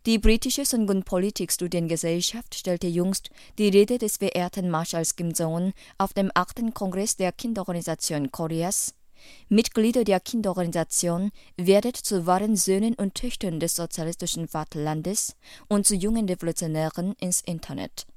Die britische Sungun-Politik-Studiengesellschaft stellte jüngst die Rede des verehrten Marschalls Kim Jong-un auf dem 8. Kongress der Kinderorganisation Koreas. Mitglieder der Kinderorganisation werdet zu wahren Söhnen und Töchtern des sozialistischen Vaterlandes und zu jungen Revolutionären ins Internet.